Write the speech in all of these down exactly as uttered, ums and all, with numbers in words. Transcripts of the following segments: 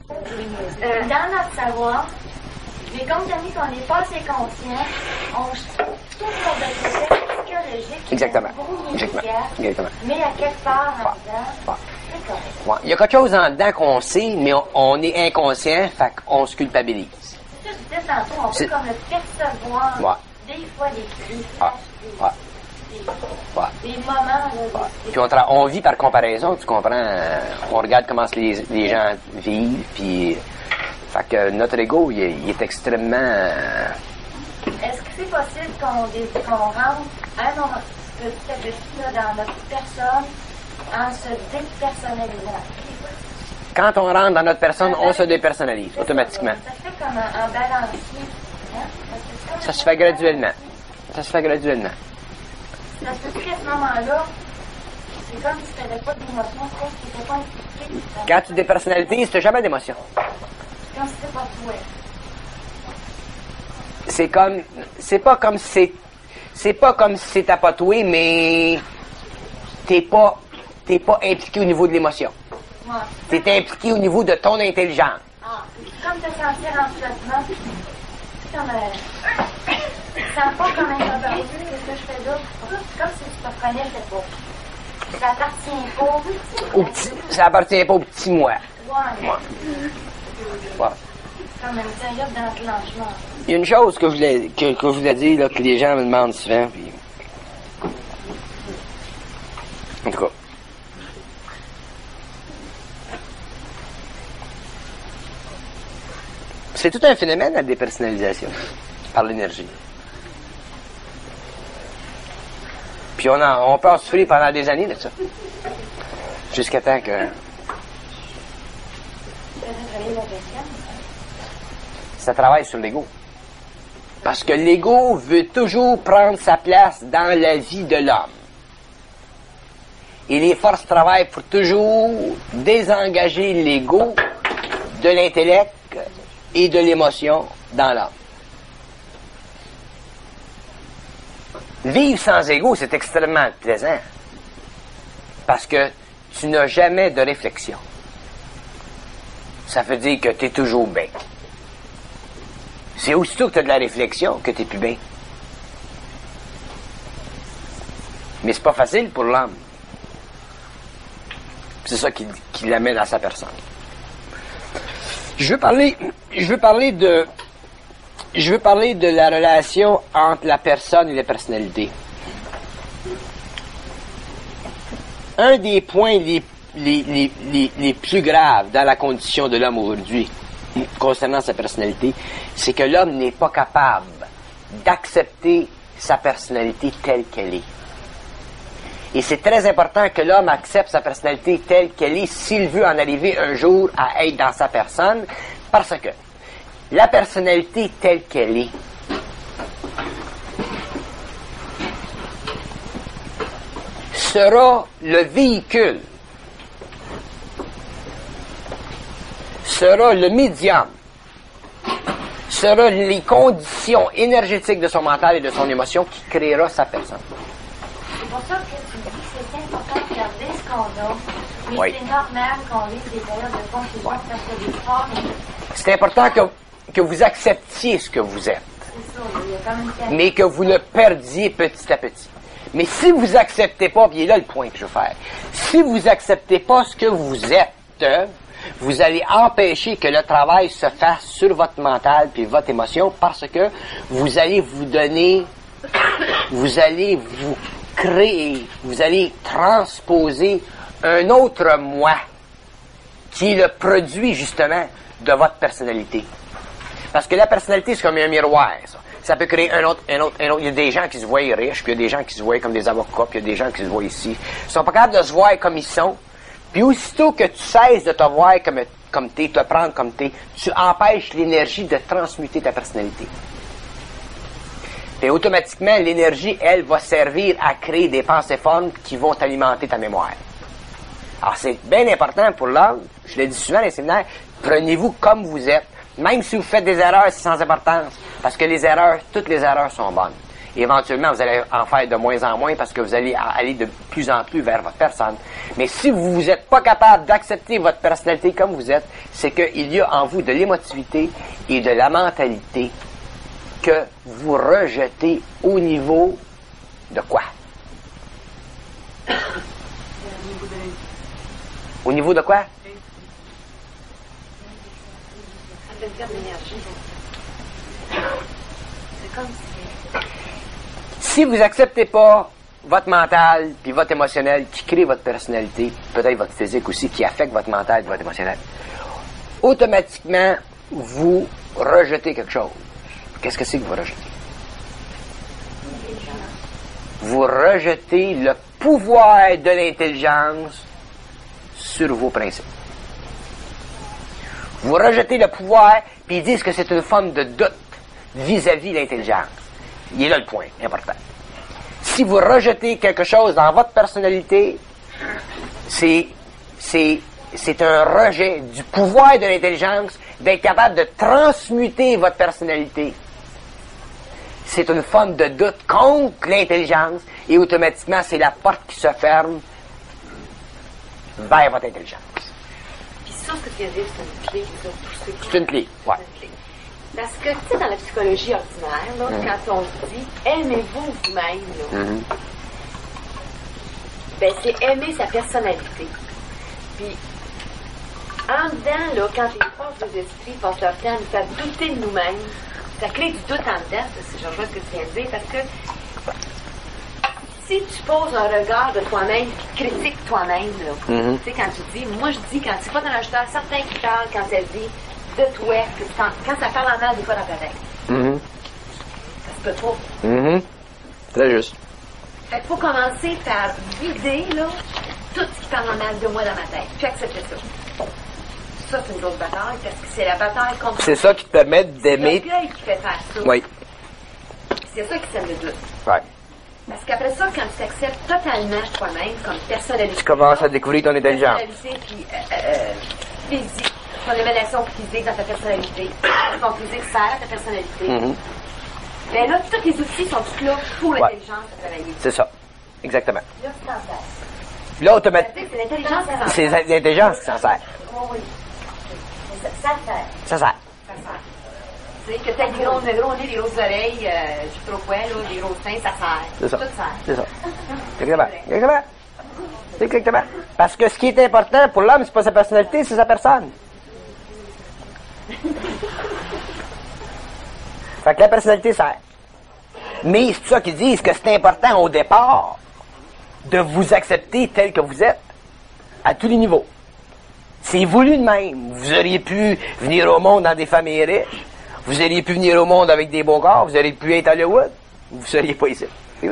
Euh, dans notre savoir, mais compte tenu qu'on n'est pas assez conscient, on tout notre processus psychologique Exactement. est Exactement. Exactement. Mais à quelque part en dedans, Ouais. c'est correct. Ouais. Il y a quelque chose en dedans qu'on sait, mais on, on est inconscient, fait qu'on se culpabilise. C'est ça que je disais tantôt, on C'est- peut comme le percevoir Ouais. des fois des, des Ouais. flashs, des, Ouais. des, Ouais. des moments, là, des- Puis on, tra- on vit par comparaison, tu comprends? euh, On regarde comment les, les gens vivent, puis... Fait que notre ego, il est, il est extrêmement... euh, Est-ce que c'est possible qu'on dé- qu'on rentre un moment petit à petit là, dans notre personne en se dépersonnalisant? Quand on rentre dans notre personne, on se dépersonnalise automatiquement. Ça se fait comme un, un balancier. Hein? Parce que c'est comme Ça se fait graduellement. Ça se fait graduellement. Ça se fait qu'à ce moment-là, c'est comme si tu n'avais pas d'émotion, parce que tu n'étais pas impliqué. Quand tu dépersonnalises, tu n'as jamais d'émotion. Comme si c'était pas toi. C'est comme... C'est pas comme si c'est... C'est pas comme si c'était pas toi, mais... T'es pas... T'es pas impliqué au niveau de l'émotion. Ouais. T'es impliqué au niveau de ton intelligence. Ah, c'est comme te sentir en flottement. C'est comme... Euh, tu te sens pas comme un interview, qu'est-ce que je fais là? C'est comme si tu te reprenais, je sais pas. Ça appartient pas. Au petit, ça appartient pas au petit moi. Ouais. Ouais. Ouais. Comme une période d'enclenchement. Il y a une chose que je voulais, que, que je voulais dire, là, que les gens me demandent souvent, puis... En tout cas. C'est tout un phénomène, la dépersonnalisation, par l'énergie. Puis on, en, on peut en souffrir pendant des années de ça. Jusqu'à temps que... Ça travaille sur l'ego. Parce que l'ego veut toujours prendre sa place dans la vie de l'homme. Et les forces travaillent pour toujours désengager l'ego de l'intellect et de l'émotion dans l'homme. Vivre sans ego, c'est extrêmement plaisant. Parce que tu n'as jamais de réflexion. Ça veut dire que tu es toujours bien. C'est aussitôt que tu as de la réflexion que tu n'es plus bien. Mais c'est pas facile pour l'homme. C'est ça qui, qui l'amène à sa personne. Je veux parler, je veux parler de, je veux parler de la relation entre la personne et la personnalité. Un des points les, les, les, les, les plus graves dans la condition de l'homme aujourd'hui, concernant sa personnalité, c'est que l'homme n'est pas capable d'accepter sa personnalité telle qu'elle est. Et c'est très important que l'homme accepte sa personnalité telle qu'elle est s'il veut en arriver un jour à être dans sa personne, parce que la personnalité telle qu'elle est sera le véhicule, sera le médium, sera les conditions énergétiques de son mental et de son émotion qui créera sa personne. C'est pour ça que tu dis que c'est important de garder ce qu'on a. Mais Oui. c'est normal qu'on vive des périodes de confusion parce que des fois, mais C'est important que, que vous acceptiez ce que vous êtes, c'est ça, il y a comme une qualité. mais que vous le perdiez petit à petit. Mais si vous acceptez pas, puis il est là le point que je veux faire, si vous acceptez pas ce que vous êtes, vous allez empêcher que le travail se fasse sur votre mental puis votre émotion parce que vous allez vous donner, vous allez vous créer, vous allez transposer un autre moi qui est le produit justement de votre personnalité. Parce que la personnalité, c'est comme un miroir, ça. Ça peut créer un autre, un autre, un autre. Il y a des gens qui se voient riches, puis il y a des gens qui se voient comme des avocats, puis il y a des gens qui se voient ici. Ils sont pas capables de se voir comme ils sont. Puis aussitôt que tu cesses de te voir comme, comme t'es, te prendre comme t'es, tu empêches l'énergie de transmuter ta personnalité. Puis automatiquement, l'énergie, elle, va servir à créer des pensées formes qui vont alimenter ta mémoire. Alors, c'est bien important pour l'homme, je le dis souvent dans les séminaires, prenez-vous comme vous êtes. Même si vous faites des erreurs, c'est sans importance. Parce que les erreurs, toutes les erreurs sont bonnes. Éventuellement, vous allez en faire de moins en moins parce que vous allez aller de plus en plus vers votre personne. Mais si vous n'êtes pas capable d'accepter votre personnalité comme vous êtes, c'est qu'il y a en vous de l'émotivité et de la mentalité que vous rejetez au niveau de quoi? Au niveau de quoi? Si vous n'acceptez pas votre mental puis votre émotionnel qui crée votre personnalité, peut-être votre physique aussi qui affecte votre mental et votre émotionnel, automatiquement, vous rejetez quelque chose. Qu'est-ce que c'est que vous rejetez? Vous rejetez le pouvoir de l'intelligence sur vos principes. Vous rejetez le pouvoir, puis ils disent que c'est une forme de doute vis-à-vis de l'intelligence. Il est là le point, important. Si vous rejetez quelque chose dans votre personnalité, c'est, c'est, c'est un rejet du pouvoir de l'intelligence d'être capable de transmuter votre personnalité. C'est une forme de doute contre l'intelligence et automatiquement, c'est la porte qui se ferme vers votre intelligence. Puis ça, ce que tu viens de dire, c'est une clé. Ça, tout ce que C'est une clé, ouais. C'est une clé. Parce que, tu sais, dans la psychologie ordinaire, là, mm-hmm. quand on dit « aimez-vous vous-même », mm-hmm. ben c'est aimer sa personnalité. Puis, en dedans, là, quand les forces des esprits passent leur temps à nous faire douter de nous-mêmes, c'est la clé du doute en dedans, c'est je rejoins ce que tu viens de dire, parce que si tu poses un regard de toi-même et critiques toi-même, là, mm-hmm. tu sais, quand tu dis, moi je dis, quand c'est pas dans l'acheteur, certains qui parlent quand elle dit de toi, que quand, quand ça parle en mal, des fois dans ta tête. Mm-hmm. Ça se peut pas. Mm-hmm. Très juste. Fait qu'il faut commencer par vider, là, tout ce qui parle en mal de moi dans ma tête, puis accepter ça. Ça, c'est une autre bataille, parce que c'est la bataille contre... C'est ça qui te permet d'aimer... C'est l'orgueil qui fait faire ça. Oui. C'est ça qui sème le doute. Oui. Parce qu'après ça, quand tu t'acceptes totalement toi-même comme personnalité... Tu commences à découvrir ton intelligence. Personnalité, puis euh, euh, physique, ton émanation physique dans ta personnalité, ton physique sert à ta personnalité. Mm-hmm. Bien là, tous les outils sont tous là pour l'intelligence à travailler. C'est ça. Exactement. Là, tu t'en sers. Là, automatiquement... C'est l'intelligence qui s'en sert. C'est l'intelligence qui s'en sert. Oui, oui. Ça, ça sert. Ça sert. Ça sert. Tu sais, que t'as des gros, des gros nez, des grosses oreilles, euh, je sais pas quoi, là, des gros seins, ça sert. C'est ça. Tout sert. C'est ça. Exactement. Exactement. Exactement. Parce que ce qui est important pour l'homme, c'est pas sa personnalité, c'est sa personne. Fait que la personnalité sert. Mais c'est ça qu'ils disent que c'est important au départ de vous accepter tel que vous êtes à tous les niveaux. C'est voulu de même. Vous auriez pu venir au monde dans des familles riches. Vous auriez pu venir au monde avec des beaux corps. Vous auriez pu être à Hollywood. Vous ne seriez pas ici. C'est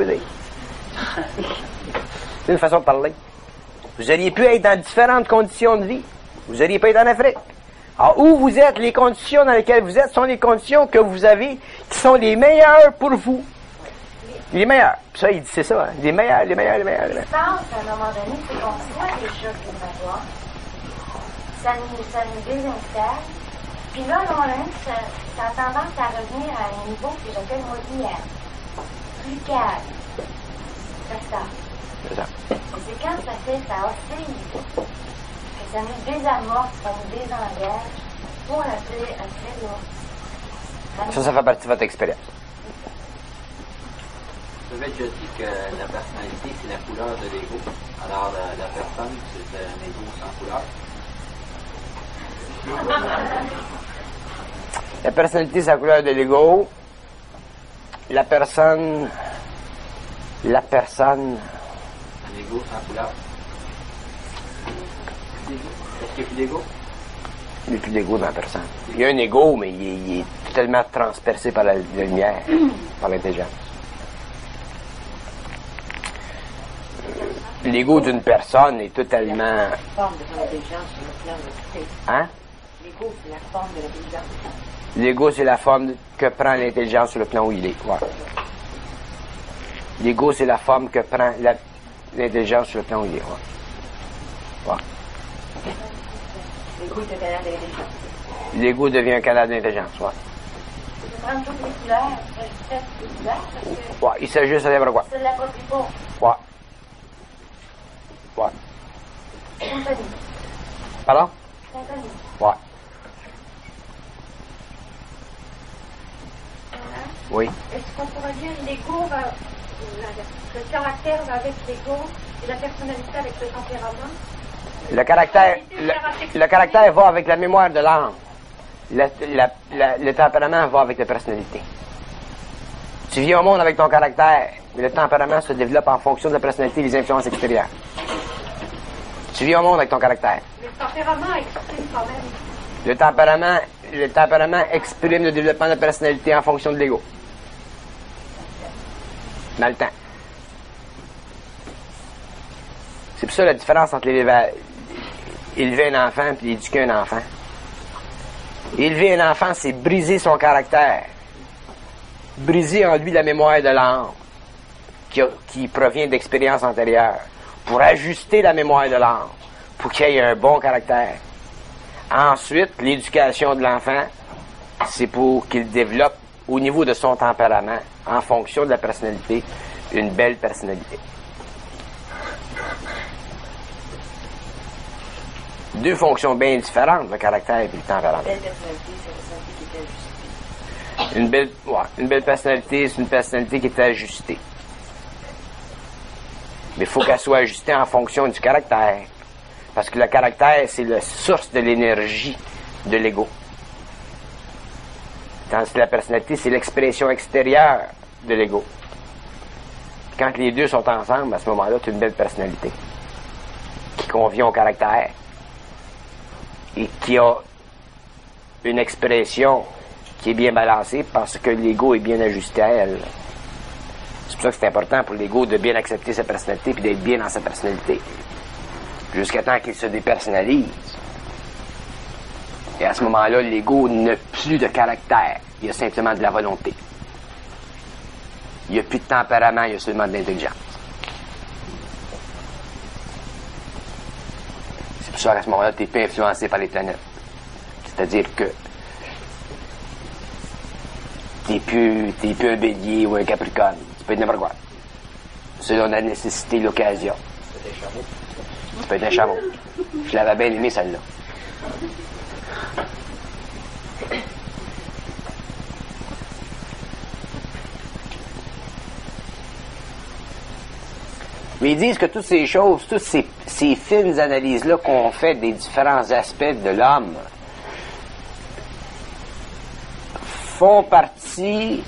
une façon de parler. Vous auriez pu être dans différentes conditions de vie. Vous auriez pu être en Afrique. Alors, où vous êtes, les conditions dans lesquelles vous êtes sont les conditions que vous avez qui sont les meilleures pour vous. Les meilleurs. Ça, il dit c'est ça. Hein? Les meilleurs, les meilleurs, les meilleurs. Les meilleurs. Ce qui se passe à un moment donné, c'est qu'on voit des choses qui vont avoir. Ça nous, ça nous désinstalle. Puis là, on a, ça, ça a tendance à revenir à un niveau que j'appelle moi hier. Plus calme. C'est ça. C'est ça. Et c'est quand ça fait, ça oscille, que ça nous désamorce, ça nous désengage pour après, après, là. Ça, ça fait partie de votre expérience. Vous avez déjà dit que la personnalité, c'est la couleur de l'ego. Alors, la, la personne, c'est un ego sans couleur. La personnalité, c'est la couleur de l'ego. La personne... La personne... Un ego sans couleur. Est-ce qu'il n'y a plus d'ego? Il n'y a plus d'ego dans la personne. Il y a un ego, mais il est, il est totalement transpercé par la, la lumière, par l'intelligence. L'ego d'une personne est totalement... La forme de ton intelligence sur le plan de l'esprit. Hein? L'ego, c'est la forme de l'intelligence. L'ego, c'est la forme que prend l'intelligence sur le plan où il est. Ouais. L'ego, c'est la forme que prend la, l'intelligence sur le plan où il est. Ouais. Ouais. L'ego est un canal de l'intelligence. L'ego devient un canal d'intelligence. Ouais. prendre toutes les couleurs, je fais toutes les couleurs, parce que Ouais, il s'ajuste à n'importe quoi. ça ne l'approprie pas. Ouais. Ouais. Symphonie. Pardon? Symphonie. Ouais. Voilà. Oui. Est-ce qu'on pourrait dire l'ego va, le caractère va avec l'ego et la personnalité avec le tempérament? Le caractère, le, le caractère va avec la mémoire de l'âme. Le, la- la- le tempérament va avec la personnalité. Tu viens au monde avec ton caractère, mais le tempérament se développe en fonction de la personnalité et des influences extérieures. Tu viens au monde avec ton caractère. Le tempérament exprime quand même. Le tempérament, le tempérament exprime le développement de la personnalité en fonction de l'ego. Dans le temps. C'est pour ça la différence entre l'élever, élever un enfant et éduquer un enfant. Élever un enfant, c'est briser son caractère. Briser en lui la mémoire de l'âme qui, a- qui provient d'expériences antérieures. Pour ajuster la mémoire de l'âme. Pour qu'il ait un bon caractère. Ensuite, l'éducation de l'enfant, c'est pour qu'il développe au niveau de son tempérament, en fonction de la personnalité, une belle personnalité. Deux fonctions bien différentes, le caractère et le tempérament. Belle personnalité, c'est une personnalité qui est ajustée. Une belle, ouais, une belle personnalité, c'est une personnalité qui est ajustée. Mais il faut qu'elle soit ajustée en fonction du caractère. Parce que le caractère, c'est la source de l'énergie de l'ego. Tandis que la personnalité, c'est l'expression extérieure de l'ego. Quand les deux sont ensemble, à ce moment-là, tu as une belle personnalité qui convient au caractère et qui a une expression qui est bien balancée parce que l'ego est bien ajusté à elle. C'est pour ça que c'est important pour l'ego de bien accepter sa personnalité et d'être bien dans sa personnalité. Jusqu'à temps qu'il se dépersonnalise. Et à ce moment-là, l'ego n'a plus de caractère. Il y a simplement de la volonté. Il n'y a plus de tempérament, il y a seulement de l'intelligence. C'est pour ça qu'à ce moment-là, tu n'es pas influencé par les planètes. C'est-à-dire que tu n'es plus, t'es plus un bélier ou un capricorne. Tu peux être n'importe quoi. Selon la nécessité et l'occasion. C'est des chameaux. Tu peux être un chameau. Je l'avais bien aimé, celle-là. Mais ils disent que toutes ces choses, toutes ces, ces fines analyses-là qu'on fait des différents aspects de l'homme font partie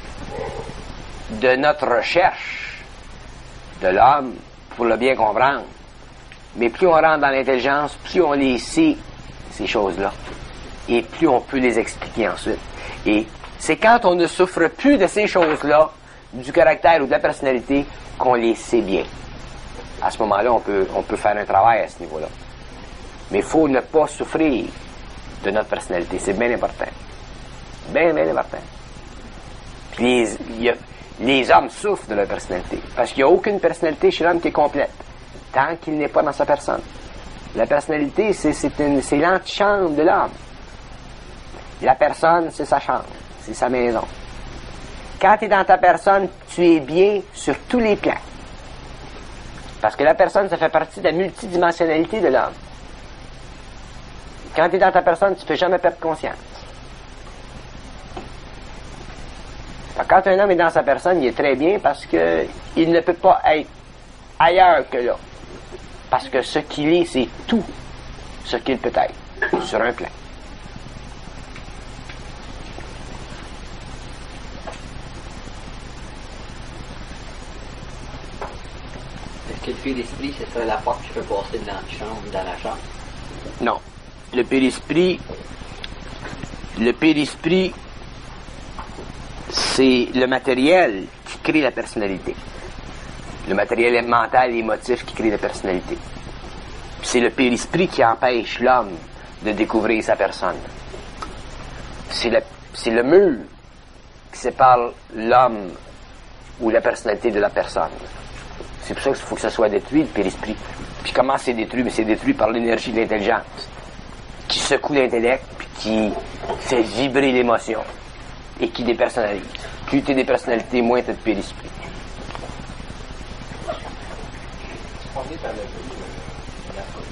de notre recherche de l'homme pour le bien comprendre. Mais plus on rentre dans l'intelligence, plus on les sait, ces choses-là. Et plus on peut les expliquer ensuite. Et c'est quand on ne souffre plus de ces choses-là, du caractère ou de la personnalité, qu'on les sait bien. À ce moment-là, on peut, on peut faire un travail à ce niveau-là. Mais il faut ne pas souffrir de notre personnalité. C'est bien important. Bien, bien important. Puis les, il y a- les hommes souffrent de leur personnalité. Parce qu'il n'y a aucune personnalité chez l'homme qui est complète. Tant qu'il n'est pas dans sa personne. La personnalité, c'est, c'est, une, c'est l'antichambre de l'homme. La personne, c'est sa chambre. C'est sa maison. Quand tu es dans ta personne, tu es bien sur tous les plans. Parce que la personne, ça fait partie de la multidimensionnalité de l'homme. Quand tu es dans ta personne, tu ne peux jamais perdre conscience. Alors, quand un homme est dans sa personne, il est très bien parce que il ne peut pas être ailleurs que là. Parce que ce qu'il est, c'est tout ce qu'il peut être sur un plan. Est-ce que le fil d'esprit, ce serait la porte qui peut passer dans la chambre, dans la chambre? Non. Le périsprit, le périsprit, c'est le matériel qui crée la personnalité. Le matériel mental et émotif qui crée la personnalité. C'est le périsprit qui empêche l'homme de découvrir sa personne. C'est le, c'est le mur qui sépare l'homme ou la personnalité de la personne. C'est pour ça qu'il faut que ça soit détruit, le périsprit. Puis comment c'est détruit? Mais c'est détruit par l'énergie de l'intelligence, qui secoue l'intellect, puis qui fait vibrer l'émotion. et qui dépersonnalise. Plus t'es dépersonnalité, moins t'as de périsprit. On est à la vie de la folie.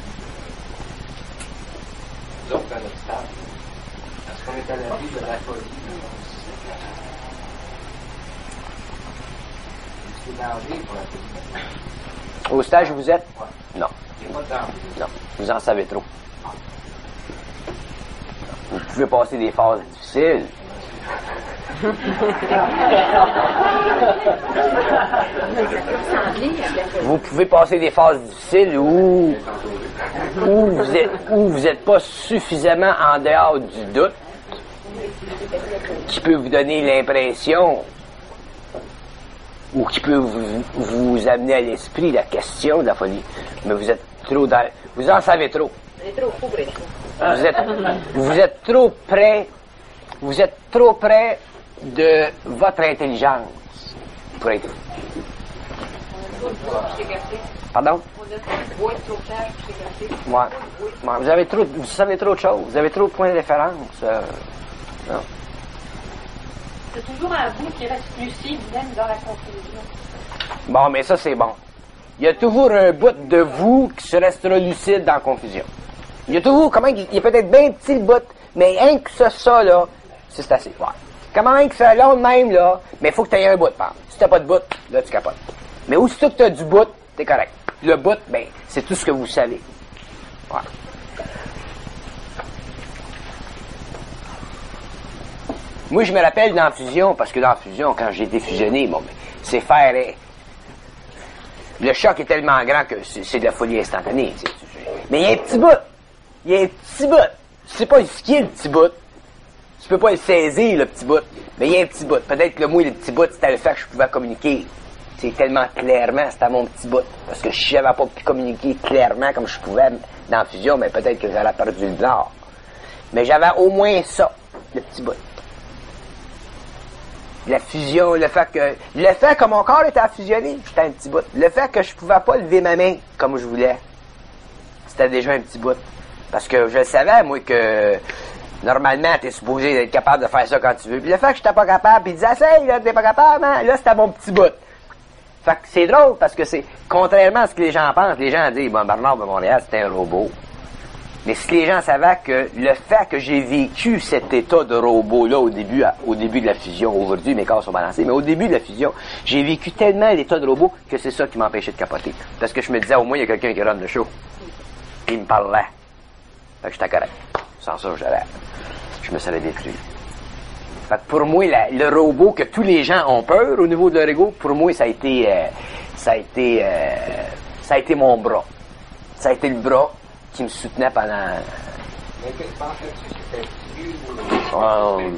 Nous autres, à notre stade, est-ce qu'on est à la vie de la folie? C'est danger pour la folie. Au stage où vous êtes? Ouais. Non. Il n'y a pas de danger. Non. Vous en savez trop. Vous pouvez passer des phases difficiles. Vous pouvez passer des phases difficiles où, où vous êtes, où vous n'êtes pas suffisamment en dehors du doute qui peut vous donner l'impression ou qui peut vous, vous amener à l'esprit la question de la folie. Mais vous êtes trop dans... Vous en savez trop. Vous êtes, vous êtes trop près... Vous êtes trop près de votre intelligence pour être... Pardon? Ouais. Ouais. Vous avez trop... Vous savez trop de choses. Vous avez trop de points de référence. Euh, non. C'est toujours un bout qui reste lucide, même dans la confusion. Bon, mais ça, c'est bon. Il y a toujours un bout de vous qui se restera lucide dans la confusion. Il y a toujours, comment, il y a peut-être bien petit le bout, mais rien que ça, ça, là, c'est assez. Ouais. Comment même que ça, là, même, là, mais il faut que tu aies un bout, par exemple. Si t'as pas de bout, là, tu capotes. Mais aussitôt que tu as du bout, t'es correct. Le bout, ben, c'est tout ce que vous savez. Ouais. Moi, je me rappelle dans la fusion, parce que dans la fusion, quand j'ai été fusionné, bon, ben, c'est faire... Eh, le choc est tellement grand que c'est, c'est de la folie instantanée. C'est, c'est, mais il y a un petit bout. Il y a un petit bout. Tu sais pas ce qui est le petit bout. Tu peux pas le saisir, le petit bout. Mais il y a un petit bout. Peut-être que moi, le petit bout, c'était le fait que je pouvais communiquer. C'est tellement clairement, c'était mon petit bout. Parce que si j'avais pas pu communiquer clairement comme je pouvais dans la fusion, mais peut-être que j'aurais perdu le nord. Mais j'avais au moins ça, le petit bout. La fusion, le fait que... Le fait que mon corps était à fusionner, j'étais un petit bout. Le fait que je pouvais pas lever ma main comme je voulais, c'était déjà un petit bout. Parce que je savais, moi, que normalement, t'es supposé être capable de faire ça quand tu veux. Puis le fait que j'étais pas capable, puis il disait, essaye, là, t'es pas capable, hein? Là, c'était mon petit bout. Fait que c'est drôle, parce que c'est... Contrairement à ce que les gens pensent, les gens disent, bon, Bernard de Montréal, c'était un robot. Mais si les gens savaient que le fait que j'ai vécu cet état de robot-là au début, au début de la fusion, aujourd'hui mes corps sont balancés, mais au début de la fusion, j'ai vécu tellement l'état de robot que c'est ça qui m'empêchait de capoter. Parce que je me disais, au moins, il y a quelqu'un qui run le show. Il me parlait. Fait que j'étais correct. Sans ça, j'aurais, je me serais détruit. Fait que pour moi, la, le robot que tous les gens ont peur au niveau de leur ego, pour moi, ça a été, euh, ça a été, euh, ça a été mon bras. Ça a été le bras qui me soutenait pendant... Mais que pensais-tu que c'était Dieu ou... Oh, non,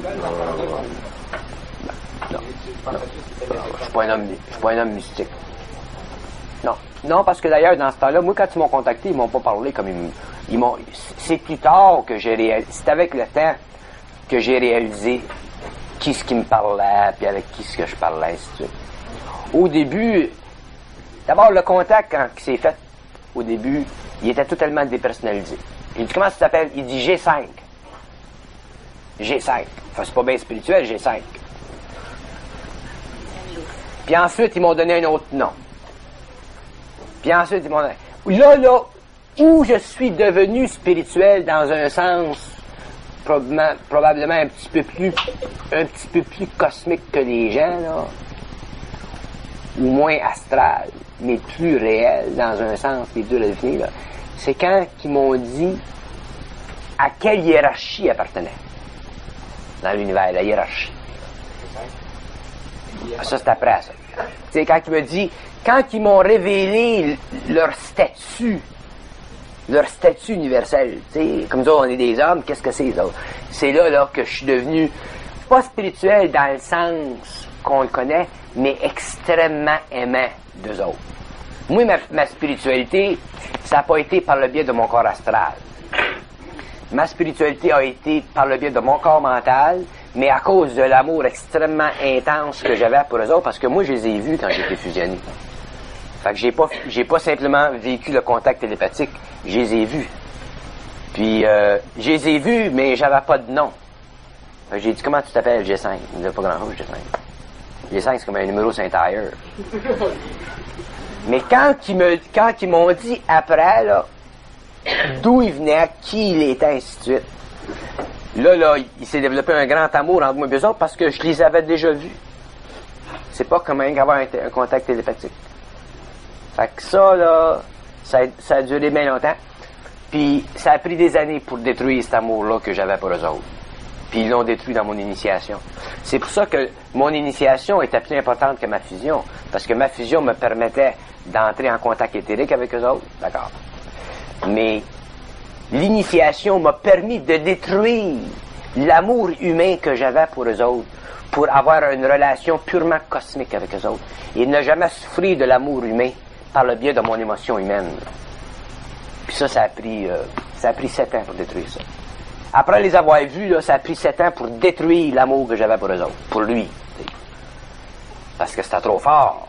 non, non. Je suis pas un homme, je suis pas un homme mystique. Non. Non, parce que d'ailleurs, dans ce temps-là, moi, quand ils m'ont contacté, ils m'ont pas parlé comme ils, ils m'ont... C'est plus tard que j'ai réalisé... C'est avec le temps que j'ai réalisé qui ce qui me parlait, puis avec qui ce que je parlais, ainsi de suite. Au début... D'abord, le contact, quand il s'est fait, au début... Il était totalement dépersonnalisé. Il dit, comment ça s'appelle? Il dit G cinq. G cinq. Enfin, c'est pas bien spirituel, G cinq. Puis ensuite, ils m'ont donné un autre nom. Puis ensuite, ils m'ont donné... Là, là, où je suis devenu spirituel dans un sens probablement, probablement un petit peu plus un petit peu plus cosmique que les gens, là, ou moins astral, mais plus réel dans un sens, les deux à définir, là, c'est quand ils m'ont dit à quelle hiérarchie ils appartenaient dans l'univers, la hiérarchie. Ça, c'est après ça. Tu sais, quand ils me dit, quand ils m'ont révélé leur statut, leur statut universel, tu sais, comme ça, on est des hommes, qu'est-ce que c'est, ça? C'est là, là, que je suis devenu, pas spirituel dans le sens qu'on le connaît, mais extrêmement aimant d'eux autres. Moi, ma, ma spiritualité, ça n'a pas été par le biais de mon corps astral. Ma spiritualité a été par le biais de mon corps mental, mais à cause de l'amour extrêmement intense que j'avais pour eux autres, parce que moi, je les ai vus quand j'étais fusionné. Fait que j'ai pas, j'ai pas simplement vécu le contact télépathique, je les ai vus. Puis, euh, je les ai vus, mais j'avais pas de nom. Fait que j'ai dit, comment tu t'appelles, G cinq? Il me disait pas grand-chose, G cinq. G cinq, c'est comme un numéro sur un tailleur. Mais quand ils me, quand ils m'ont dit après, là, d'où il venait, qui il était, ainsi de suite, là, là, il s'est développé un grand amour entre moi et eux autres parce que je les avais déjà vus. C'est pas comme un avoir un, un contact télépathique. Fait que ça, là, ça a, ça a duré bien longtemps. Puis ça a pris des années pour détruire cet amour-là que j'avais pour eux autres. Puis ils l'ont détruit dans mon initiation. C'est pour ça que mon initiation était plus importante que ma fusion. Parce que ma fusion me permettait d'entrer en contact éthérique avec eux autres. D'accord. Mais l'initiation m'a permis de détruire l'amour humain que j'avais pour eux autres, pour avoir une relation purement cosmique avec eux autres. Et ne jamais souffrir de l'amour humain par le biais de mon émotion humaine. Puis ça, ça a pris, euh, ça a pris sept ans pour détruire ça. Après les avoir vus, là, ça a pris sept ans pour détruire l'amour que j'avais pour eux autres, pour lui. T'sais. Parce que c'était trop fort.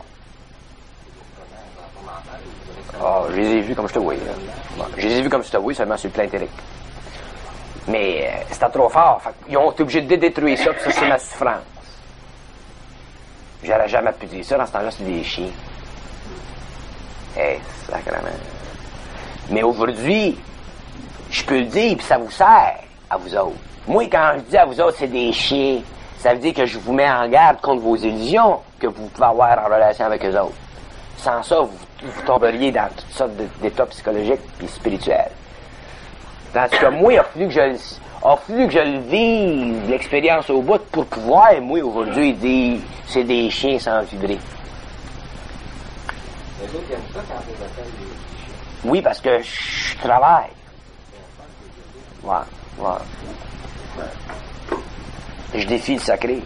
Oh, je les ai vus comme je te vois. Bon, je les ai vus comme je te vois, seulement sur le plan éthérique. Mais euh, c'était trop fort. Fait, ils ont été obligés de détruire ça, puis ça, c'est ma souffrance. J'aurais jamais pu dire ça. Dans ce temps-là, c'est des chiens. Eh, hey, sacrément. Mais aujourd'hui, je peux le dire, puis ça vous sert à vous autres. Moi, quand je dis à vous autres, c'est des chiens, ça veut dire que je vous mets en garde contre vos illusions que vous pouvez avoir en relation avec eux autres. Sans ça, vous, vous tomberiez dans toutes sortes d'états psychologiques et spirituels. Tandis que moi, il a fallu que je, a fallu que je le vive, l'expérience au bout, pour pouvoir, moi, aujourd'hui, dire c'est des chiens sans vibrer. Les autres aiment ça quand ils appellent les chiens. Oui, parce que je travaille. Ouais, ouais. Je défie le sacré.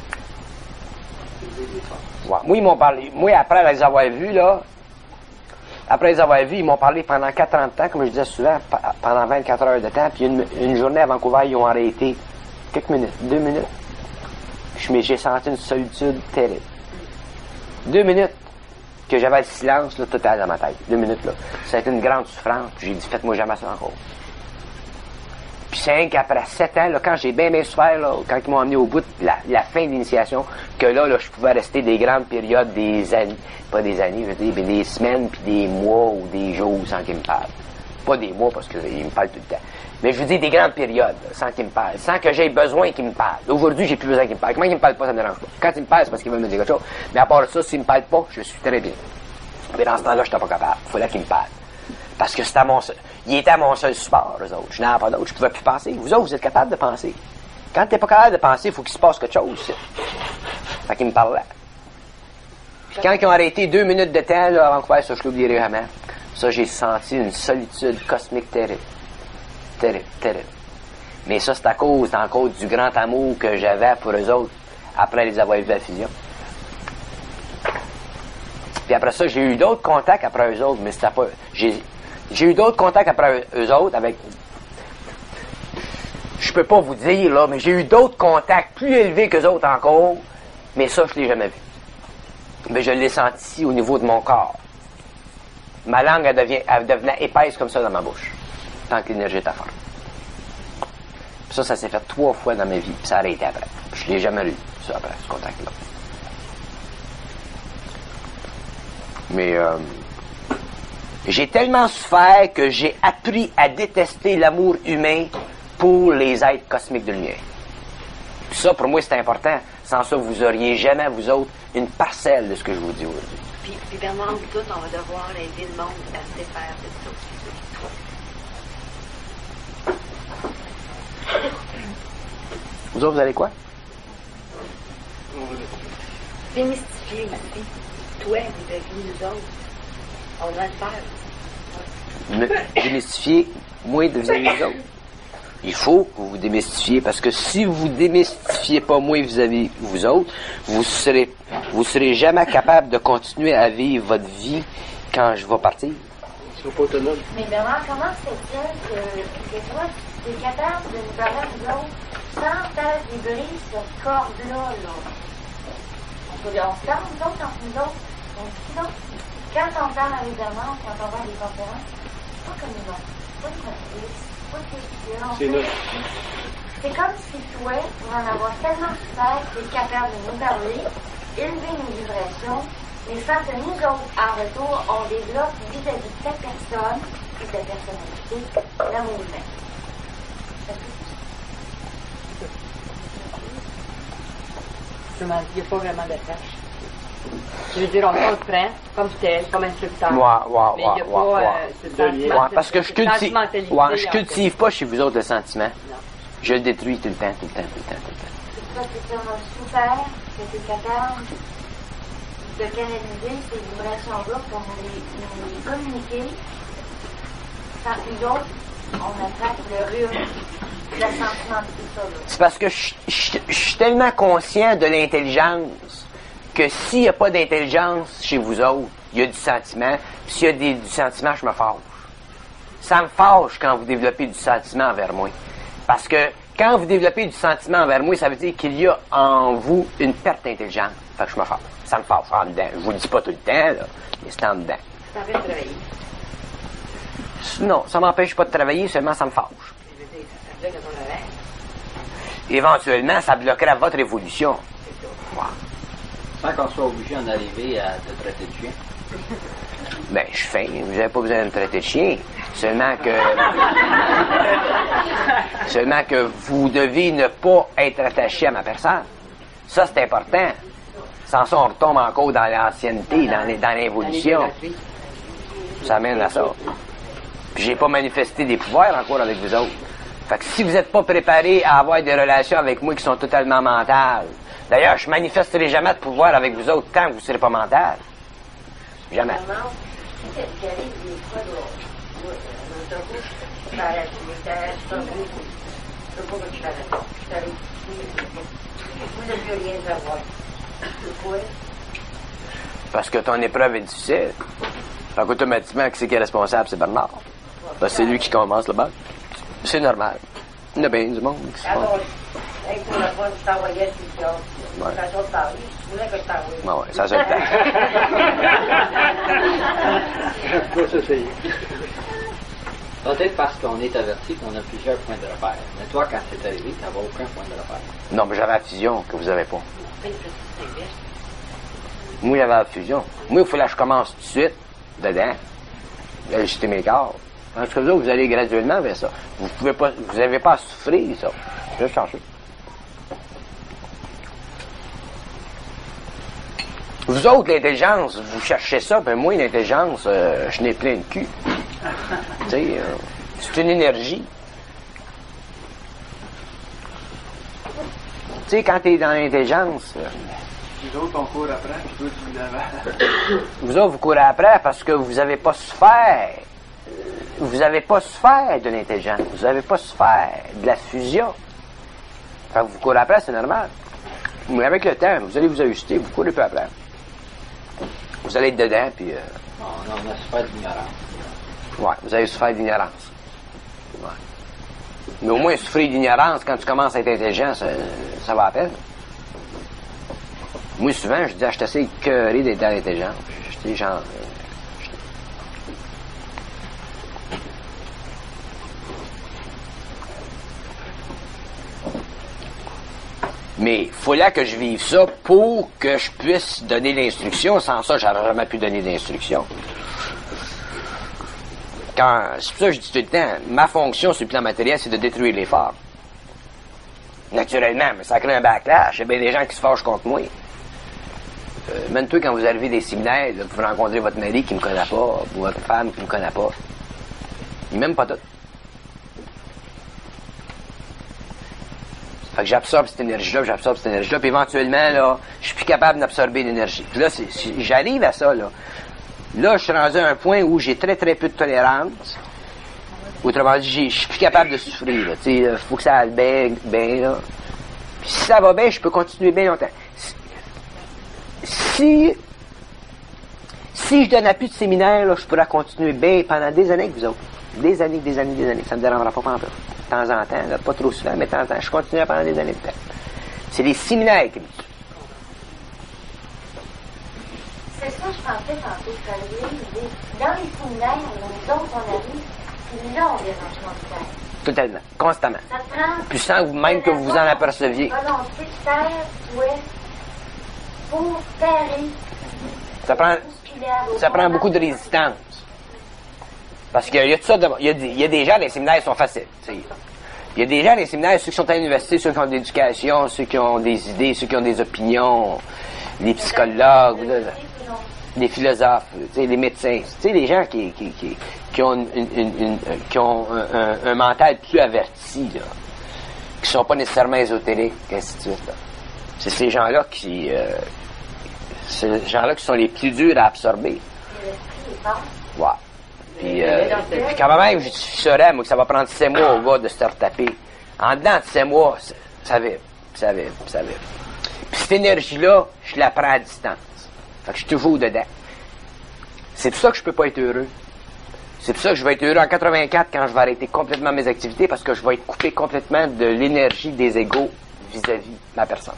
Ouais. Moi, ils m'ont parlé. Moi, après les avoir vus, là, après les avoir vus, ils m'ont parlé pendant quatre ans de temps, comme je disais souvent, pendant vingt-quatre heures de temps, puis une, une journée à Vancouver, ils ont arrêté quelques minutes, deux minutes. Je, j'ai senti une solitude terrible. Deux minutes que j'avais le silence, là, total dans ma tête. Deux minutes, là. Ça a été une grande souffrance, puis j'ai dit, faites-moi jamais ça encore. Puis c'est qu'après sept ans, là, quand j'ai bien bien souffert, là, quand ils m'ont amené au bout de la, la fin de l'initiation, que là, là, je pouvais rester des grandes périodes, des années, pas des années, je veux dire, mais des semaines, puis des mois ou des jours sans qu'ils me parlent. Pas des mois, parce qu'ils me parlent tout le temps. Mais je veux dire des grandes périodes, là, sans qu'ils me parlent, sans que j'aie besoin qu'ils me parlent. Aujourd'hui, j'ai plus besoin qu'ils me parlent. Comment ils me parlent pas, ça me dérange pas. Quand ils me parlent, c'est parce qu'ils veulent me dire quelque chose. Mais à part ça, s'ils me parlent pas, je suis très bien. Mais dans ce temps-là, je n'étais pas capable. Il fallait qu'ils me parlent. Parce que c'était mon seul, il était mon seul support, eux autres. Je n'en avais pas d'autre. Je pouvais plus penser. Vous autres, vous êtes capables de penser. Quand t'es pas capable de penser, il faut qu'il se passe quelque chose. Fait qu'ils me parlaient. Puis quand ils ont arrêté deux minutes de temps, là, avant que faire ça, je l'oublierai jamais. Ça, j'ai senti une solitude cosmique terrible. Terrible, terrible. Mais ça, c'est à cause, en cause du grand amour que j'avais pour eux autres après les avoir vus à la fusion. Puis après ça, j'ai eu d'autres contacts après eux autres, mais c'était pas... J'ai, j'ai eu d'autres contacts après eux autres avec... Je peux pas vous dire, là, mais j'ai eu d'autres contacts plus élevés qu'eux autres encore, mais ça, je l'ai jamais vu. Mais je l'ai senti au niveau de mon corps. Ma langue, elle, devient, elle devenait épaisse comme ça dans ma bouche, tant que l'énergie était forte. Puis ça, ça s'est fait trois fois dans ma vie, puis ça a arrêté après. Je l'ai jamais eu, ça, après, ce contact-là. Mais euh, j'ai tellement souffert que j'ai appris à détester l'amour humain pour les êtres cosmiques de lumière. Puis ça, pour moi, c'est important. Sans ça, vous auriez jamais, vous autres, une parcelle de ce que je vous dis aujourd'hui. Puis, puis Bernard, nous tous, on va devoir aider le monde à se défaire de ça. Vous autres, vous allez quoi? Démystifier aussi. Toi, vis-à-vis nous autres. On va le faire. Me démystifier, moi, de vis-à-vis des autres. Il faut que vous vous démystifiez, parce que si vous démystifiez pas moi vis-à-vis vous autres, vous serez, vous serez jamais capable de continuer à vivre votre vie quand je vais partir. Ils sont pas autonomes. Mais Bernard, comment se fait-il que, que toi, tu es capable de nous parler à nous autres sans faire vibrer ce corde-là, là? On se calme, nous autres, entre nous autres. Donc, sinon, quand on parle avec Bernard, quand on va à des conférences, pas comme nous autres. Pas de conférences. C'est notre, C'est comme si toi, pour en avoir tellement super, tu es capable de nous parler, élever nos vibrations, mais sans que nous autres, en retour, on développe vis-à-vis de ta personne et de ta personnalité l'amour humain. Il n'y a pas vraiment d'attache. Je veux dire, on te prend comme tel, comme instructeur. Ouais, ouais, mais il n'y a ouais, pas ouais, euh, ce sentiment. Ouais, parce que je cultive, sentimentalité, ouais, je en cultive fait. pas chez vous autres le sentiment. Non. Je le détruis tout le temps, tout le temps, tout le temps, tout le temps. C'est ça, c'est ça, on a souffert, que tu es capable de canaliser ces vibrations-là pour nous les, nous les communiquer. Quand nous autres, on attrape le rhume, le sentiment de tout ça. Là. C'est parce que je, je, je suis tellement conscient de l'intelligence que s'il n'y a pas d'intelligence chez vous autres, il y a du sentiment. Puis s'il y a des, du sentiment, je me fâche. Ça me fâche quand vous développez du sentiment envers moi. Parce que quand vous développez du sentiment envers moi, ça veut dire qu'il y a en vous une perte d'intelligence. Fait que je me fâche. Ça me fâche en dedans. Je vous le dis pas tout le temps, là, mais c'est en dedans. Ça fait travailler. Non, ça m'empêche pas de travailler, seulement ça me fâche. Je veux dire, ça bloque ton horaire. Éventuellement, ça bloquera votre évolution. Ouais. Sans qu'on soit obligé d'en arriver à te traiter de chien. Ben, je suis fin. Vous n'avez pas besoin de me traiter de chien. Seulement que... Seulement que vous devez ne pas être attaché à ma personne. Ça, c'est important. Sans ça, on retombe encore dans l'ancienneté, dans, les- dans l'évolution. Ça mène à ça. Puis j'ai pas manifesté des pouvoirs encore avec vous autres. Fait que si vous n'êtes pas préparé à avoir des relations avec moi qui sont totalement mentales, d'ailleurs, je manifesterai jamais de pouvoir avec vous autres tant que vous ne serez pas mental. Jamais. Vraiment, si tu arrives des fois dans l'autobus, tu vas à la cimetière, tu t'en veux, tu peux pas que tu t'arrêtes. Tu t'arrêtes ici, vous ne plus rien savoir. Pourquoi? Parce que ton épreuve est difficile. Fait qu'automatiquement, qui c'est qui est responsable? C'est Bernard. Parce que c'est lui qui commence là-bas. C'est normal. Il y en a bien du monde qui se font. Alors, hey, pour la fois, je t'envoyais ce qu'il y a. Ouais. Façon de parler, je voulais que je t'envoie. Ouais, ouais, ça, c'est le temps. Faut s'essayer. Peut-être parce qu'on est averti qu'on a plusieurs points de repère. Mais toi, quand c'est arrivé, tu n'avais aucun point de repère. Non, mais j'avais la fusion que vous n'avez pas. Moi, j'avais la fusion. Moi, il fallait que je commence tout de suite, dedans, d'ajuster mes corps. En tout cas, vous allez graduellement vers ça. Vous pouvez pas, vous n'avez pas à souffrir, ça. Je vais changer. Vous autres, l'intelligence, vous cherchez ça, ben moi, l'intelligence, euh, je n'ai plein de cul. Tu sais, euh, c'est une énergie. Tu sais, quand t'es dans l'intelligence, euh, Les autres, on court après, puis toi, tu l'avais. vous autres, vous courez après parce que vous n'avez pas souffert. Vous n'avez pas souffert de l'intelligence. Vous n'avez pas souffert de la fusion. Fait que vous courez après, c'est normal. Mais avec le temps, vous allez vous ajuster, vous courez plus après. Vous allez être dedans, puis... Euh, Non, non, on a souffert d'ignorance. ouais, vous allez souffrir d'ignorance. Ouais. Mais au moins, souffrir d'ignorance, quand tu commences à être intelligent, ça, ça va à peine. Moi, souvent, je dis, ah, je suis assez écœuré d'être dans l'intelligence. Je dis, genre... euh, Mais il fallait que je vive ça pour que je puisse donner l'instruction. Sans ça, j'aurais jamais pu donner d'instruction. Quand, c'est pour ça que je dis tout le temps, ma fonction sur le plan matériel, c'est de détruire les forts. Naturellement, mais ça crée un backlash. Il y a bien des gens qui se fâchent contre moi. Euh, même toi, quand vous arrivez des séminaires, là, vous rencontrez votre mari qui ne me connaît pas, ou votre femme qui ne me connaît pas. Il m'aime pas tout. Fait que j'absorbe cette énergie-là, puis j'absorbe cette énergie-là, puis éventuellement, là, je suis plus capable d'absorber l'énergie. Puis là, c'est, c'est- j'arrive à ça, là. Là, je suis rendu à un point où j'ai très, très peu de tolérance. Autrement dit, j'ai- je suis plus capable de souffrir, là. Tu sais, il faut que ça aille bien, bien, là. Puis si ça va bien, je peux continuer bien longtemps. Si, si je donne plus de séminaire, là, je pourrais continuer bien pendant des années avec vous autres. Des années, des années, des années. Ça me dérangera pas pendant peu. De temps en temps, là, pas trop souvent, mais de temps en temps. Je continuerai pendant des années de temps. C'est les séminaires qui me tuent. C'est ça, je pensais tantôt, que dans les séminaires, où nous autres, on arrive, puis là, on dérange notre terre. Totalement. Constamment. Ça te prend... Puis sans vous-même que vous vous en aperceviez. Volonté, terre, souhait, pour terrer. Ça prend, ça prend beaucoup de résistance. Parce qu'il y a tout ça de, il y a des, il y a des gens, les séminaires sont faciles. T'sais. Il y a des gens, les séminaires, ceux qui sont à l'université, ceux qui ont de l'éducation, ceux qui ont des idées, ceux qui ont des opinions, les psychologues, les philosophes, les médecins, les gens qui, qui, qui, qui ont, une, une, une, qui ont un, un, un mental plus averti, là, qui sont pas nécessairement ésotériques, ainsi de suite. Là. C'est ces gens-là qui, euh, ces gens-là qui sont les plus durs à absorber. Ouais. Puis, euh, puis quand même, je saurais, moi, que ça va prendre sept mois au gars de se retaper. En dedans de sept mois, ça, ça vibre, ça vibre, ça vibre. Puis cette énergie-là, je la prends à distance. Fait que je suis toujours dedans. C'est pour ça que je peux pas être heureux. C'est pour ça que je vais être heureux en quatre-vingt-quatre quand je vais arrêter complètement mes activités parce que je vais être coupé complètement de l'énergie des égos vis-à-vis de ma personne.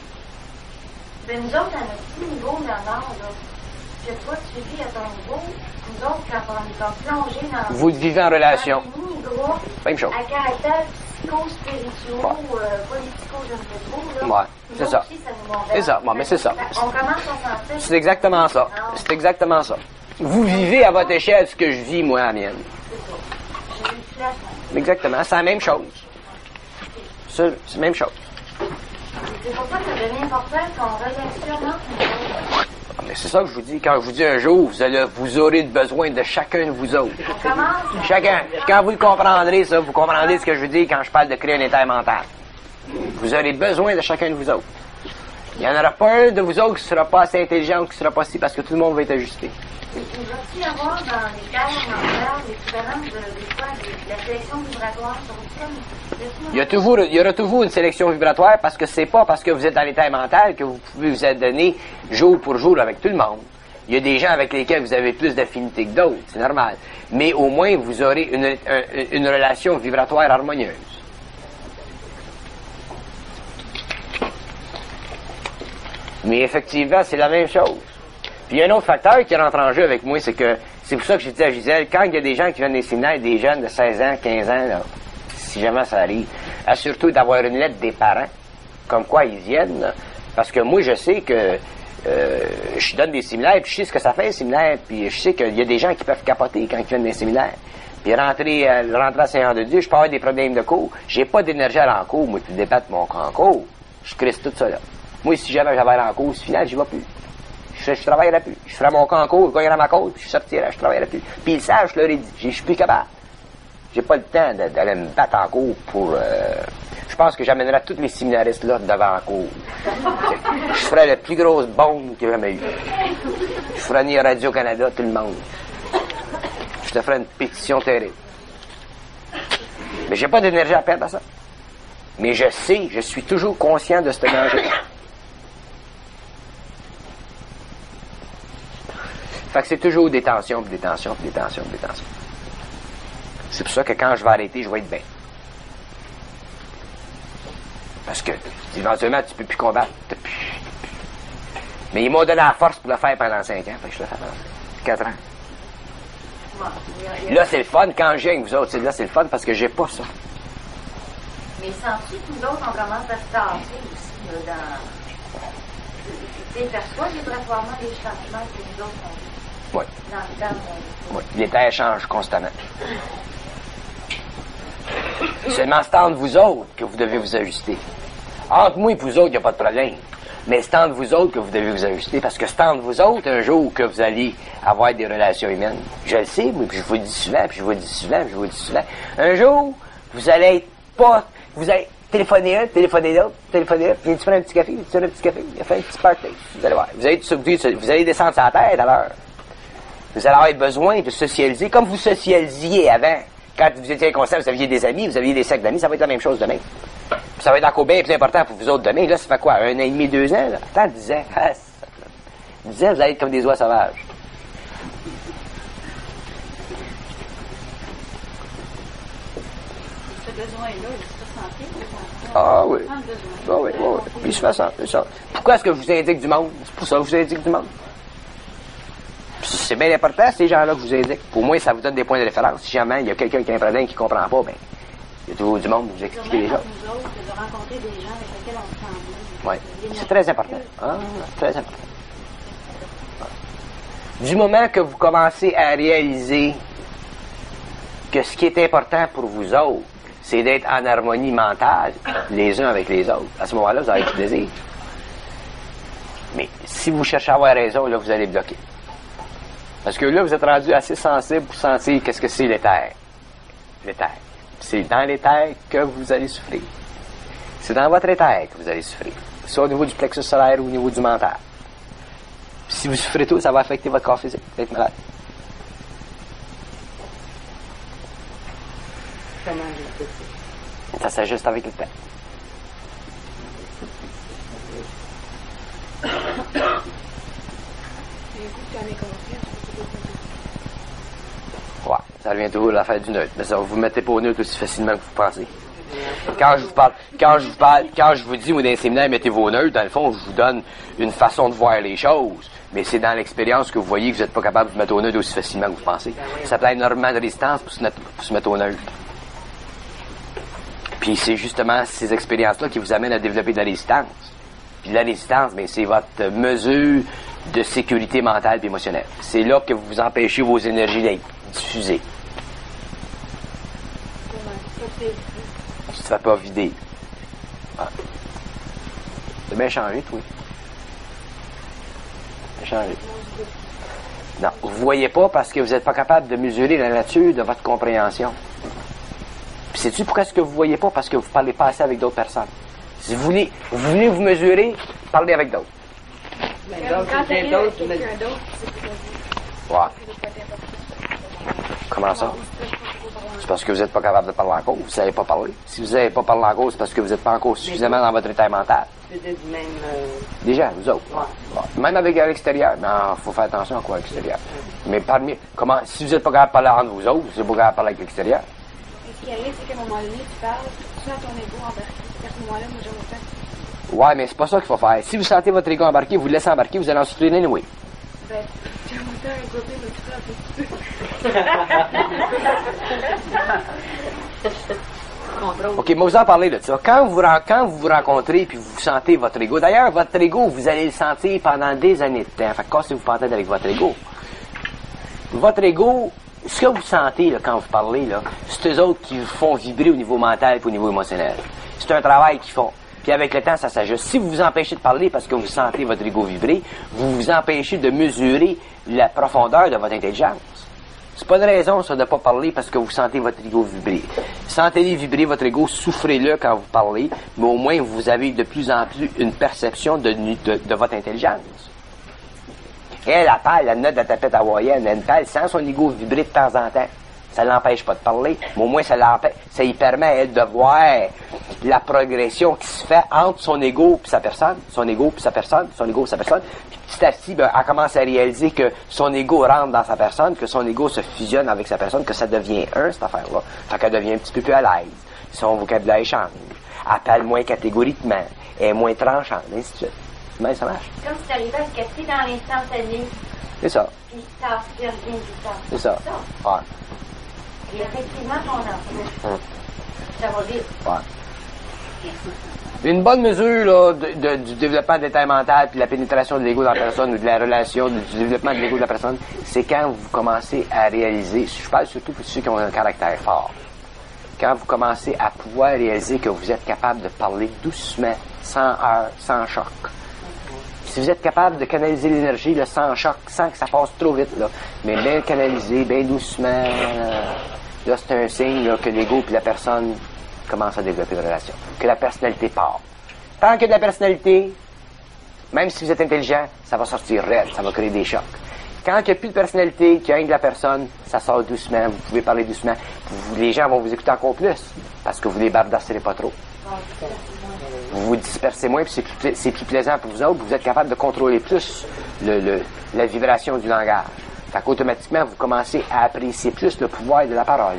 Ben, nous autres, à notre petit niveau dans l'art, là, je n'ai pas suivi à ton niveau. Nous autres, quand on est comme plongé dans... Vous vivez en relation. Dans des mini-groupes Même chose. à caractère psycho-spirituel, ouais. euh, politico, je ne sais pas, là. Ouais, c'est ça. Aussi, ça nous monte. C'est ça. Bon, mais c'est ça. On commence à sentir... C'est exactement ça. C'est exactement ça. Vous vivez à votre échelle ce que je vis, moi, à la mienne. C'est ça. J'ai eu le flash. Exactement. C'est la même chose. C'est la même chose. C'est pour ça que ça devient important qu'on relationne entre nous. Mais c'est ça que je vous dis. Quand je vous dis un jour, vous, allez, vous aurez besoin de chacun de vous autres. On commence. Chacun. Quand vous le comprendrez, ça, vous comprendrez ce que je veux dire quand je parle de créer un état mental. Vous aurez besoin de chacun de vous autres. Il n'y en aura pas un de vous autres qui ne sera pas assez intelligent ou qui ne sera pas si, parce que tout le monde va être ajusté. Il va-t-il y avoir dans les terres mentales l'équivalent de, des fois, de la sélection vibratoire sur le thème? Il y, a toujours, il y aura toujours une sélection vibratoire parce que c'est pas parce que vous êtes dans l'état mental que vous pouvez vous être donné jour pour jour avec tout le monde. Il y a des gens avec lesquels vous avez plus d'affinité que d'autres, c'est normal. Mais au moins, vous aurez une, une, une relation vibratoire harmonieuse. Mais effectivement, c'est la même chose. Puis il y a un autre facteur qui rentre en jeu avec moi, c'est que c'est pour ça que j'ai dit à Gisèle, quand il y a des gens qui viennent des séminaires, des jeunes de seize ans, quinze ans, là, si jamais ça arrive, assure-toi d'avoir une lettre des parents, comme quoi ils viennent, là, parce que moi, je sais que euh, je donne des séminaires, puis je sais ce que ça fait, un séminaire, puis je sais qu'il y a des gens qui peuvent capoter quand ils viennent des séminaires. Puis rentrer, euh, rentrer à Saint-Jean-de-Dieu, je peux avoir des problèmes de cours, j'ai pas d'énergie à l'encours, moi, puis débattre mon concours, je crisse tout ça là. Moi, si jamais j'avais l'encours, c'est final, j'y vais plus. Je, je travaillerai plus. Je ferai mon concours, je gagnerai ma cause, puis je sortirai, je travaillerai plus. Puis ils savent, je leur ai dit, je suis plus capable. J'ai pas le temps de, d'aller me battre en cours pour... Euh, je pense que j'amènerai tous les séminaristes là devant en cours. Je ferai la plus grosse bombe qu'il y a jamais eu. Je ferai venir Radio-Canada, tout le monde. Je te ferai une pétition terrible. Mais j'ai pas d'énergie à perdre à ça. Mais je sais, je suis toujours conscient de ce danger. Fait que c'est toujours des tensions, puis des tensions, puis des tensions, puis des tensions. C'est pour ça que quand je vais arrêter, je vais être bien. Parce que, éventuellement, tu peux plus combattre. Plus... Mais ils m'ont donné la force pour le faire pendant cinq ans. Fait que je le fais pendant quatre ans. Là, c'est le fun. Quand je viens avec vous autres, là, c'est le fun parce que j'ai pas ça. Mais sens-tu que nous autres, on commence à se tasser aussi, là, dans... Tu perçois vibratoirement les changements que nous autres ont vus? Oui. Dans le temps, on... Oui. Les terres changent constamment. Seulement, c'est entre vous autres que vous devez vous ajuster. Entre moi et vous autres, il n'y a pas de problème. Mais c'est entre vous autres que vous devez vous ajuster, parce que c'est entre vous autres, un jour, que vous allez avoir des relations humaines. Je le sais, moi, puis je vous le dis souvent, puis je vous le dis souvent, puis je vous le dis souvent. Un jour, vous allez être pas... Vous allez téléphoner un, téléphoner l'autre, téléphoner l'autre, viens-tu faire un petit café, viens-tu faire un petit café, il a fait un petit party. Vous allez voir. Vous allez, vous allez descendre sur la tête, alors. Vous allez avoir besoin de socialiser, comme vous socialisiez avant. Quand vous étiez inconscient, vous aviez des amis, vous aviez des cercles d'amis, ça va être la même chose demain. Puis ça va être encore bien plus important pour vous autres demain. Là, ça fait quoi? Un an et demi, deux ans? Là? Attends, dix ans. Ah, dix ans, vous allez être comme des oies sauvages. Ce besoin-là, il se sentir. Ah oui. Ah oui, oui, oui. Puis je fais ça, je fais ça. Pourquoi est-ce que je vous indique du monde? C'est pour ça que je vous indique du monde. C'est bien important, ces gens-là que je vous indique. Pour moi, ça vous donne des points de référence. Si jamais il y a quelqu'un qui a un problème qui ne comprend pas, ben, Il y a toujours du monde pour vous expliquer les choses. Nous autres, de rencontrer des gens avec lesquels on se sent bien. Oui, c'est très important. Ah, très important. Du moment que vous commencez à réaliser que ce qui est important pour vous autres, c'est d'être en harmonie mentale les uns avec les autres, à ce moment-là, vous avez du plaisir. Mais si vous cherchez à avoir raison, là, vous allez bloquer. Parce que là, vous êtes rendu assez sensible pour sentir qu'est-ce que c'est l'éther. L'éther. C'est dans l'éther que vous allez souffrir. C'est dans votre éther que vous allez souffrir. Soit au niveau du plexus solaire ou au niveau du mental. Si vous souffrez tout, ça va affecter votre corps physique. Vous allez être malade. Comment je sais ça? Ça s'ajuste avec le temps. Ouais, ça revient toujours à l'affaire du neutre. Mais ça, vous ne mettez pas au neutre aussi facilement que vous pensez. Quand je vous parle, quand je vous parle, quand je vous dis, ou dans les séminaires, mettez vos neutres, dans le fond, je vous donne une façon de voir les choses. Mais c'est dans l'expérience que vous voyez que vous n'êtes pas capable de vous mettre au neutre aussi facilement que vous pensez. Ça peut être énormément de résistance pour se mettre, pour se mettre au neutre. Puis c'est justement ces expériences-là qui vous amènent à développer de la résistance. Puis la résistance, bien, c'est votre mesure de sécurité mentale et émotionnelle. C'est là que vous empêchez vos énergies d'être diffusées. Tu te fais pas vider. Ah. C'est bien changé, toi. Bien changé. Non, vous voyez pas parce que vous n'êtes pas capable de mesurer la nature de votre compréhension. Puis sais-tu pourquoi est-ce que vous voyez pas? Parce que vous parlez pas assez avec d'autres personnes. Si vous voulez vous, voulez vous mesurer, parlez avec d'autres. Mais d'autres, c'est d'autres, mais... Ouais. Comment ça? C'est parce que vous n'êtes pas capable de parler en cause. Vous ne savez pas parler. Si vous n'avez pas parlé en cause, c'est parce que vous n'êtes pas encore suffisamment dans votre état mental. Peut-être même... Euh... Déjà, vous autres. Ouais. Ouais. Même avec à l'extérieur. Mais il faut faire attention à quoi à l'extérieur. Mais parmi... Comment... Si vous n'êtes pas capable de parler entre vous autres, vous n'êtes pas capable de parler avec l'extérieur. Ce qui arrive, c'est qu'à un moment donné, tu parles, tu sens ton ego embarqué. À ce moment-là, moi, j'aime autant. Ouais, mais c'est pas ça qu'il faut faire. Si vous sentez votre ego embarqué, vous le laissez embarquer, vous allez en souffrir anyway. Ben, j'aime autant un côté, mais tu prends un petit peu. OK, moi, vous en parlez de ça. Quand vous, quand vous vous rencontrez puis vous sentez votre ego, d'ailleurs, votre ego, vous allez le sentir pendant des années de temps. Fait que cassez-vous pas la tête avec votre ego. Votre ego, ce que vous sentez là, quand vous parlez, là, c'est eux autres qui vous font vibrer au niveau mental et au niveau émotionnel. C'est un travail qu'ils font. Puis avec le temps, ça s'ajuste. Si vous vous empêchez de parler parce que vous sentez votre ego vibrer, vous vous empêchez de mesurer la profondeur de votre intelligence. C'est pas une raison, ça, de ne pas parler parce que vous sentez votre ego vibrer. Sentez-le vibrer votre ego, souffrez-le quand vous parlez, mais au moins vous avez de plus en plus une perception de, de, de votre intelligence. Elle, la parle, la note de la tapette hawaïenne, elle parle sans son ego vibrer de temps en temps. Ça ne l'empêche pas de parler, mais au moins ça l'empêche, ça lui permet à elle de voir la progression qui se fait entre son ego et sa personne, son ego et sa personne, son ego et sa personne. Puis petit à petit, ben, elle commence à réaliser que son ego rentre dans sa personne, que son ego se fusionne avec sa personne, que ça devient un, cette affaire-là. Fait qu'elle devient un petit peu plus à l'aise. Son vocabulaire change. Elle parle moins catégoriquement. Elle est moins tranchante, ainsi de suite. Mais ça marche. Comme si tu arrivais à se capter dans l'instantané, C'est ça. puis ça aspire bien tout ça. C'est ça. Ouais. Et effectivement, ton enfant, Hum. ça va vite. Ouais. Une bonne mesure là, de, de, du développement de l'état mental puis de la pénétration de l'ego dans la personne ou de la relation, du développement de l'ego de la personne, c'est quand vous commencez à réaliser, je parle surtout pour ceux qui ont un caractère fort, quand vous commencez à pouvoir réaliser que vous êtes capable de parler doucement, sans heurts, sans choc. Si vous êtes capable de canaliser l'énergie là, sans choc, sans que ça passe trop vite, là, mais bien canalisé, bien doucement, euh, là c'est un signe là, que l'ego puis la personne commence à développer une relation, que la personnalité part. Tant que de la personnalité, même si vous êtes intelligent, ça va sortir raide, ça va créer des chocs. Quand il n'y a plus de personnalité, qu'il y a rien de la personne, ça sort doucement, vous pouvez parler doucement, vous, les gens vont vous écouter encore plus, parce que vous les bardasserez pas trop. Vous vous dispersez moins, puis c'est plus, c'est plus plaisant pour vous autres, vous êtes capable de contrôler plus le, le, la vibration du langage. Fait qu'automatiquement, vous commencez à apprécier plus le pouvoir de la parole.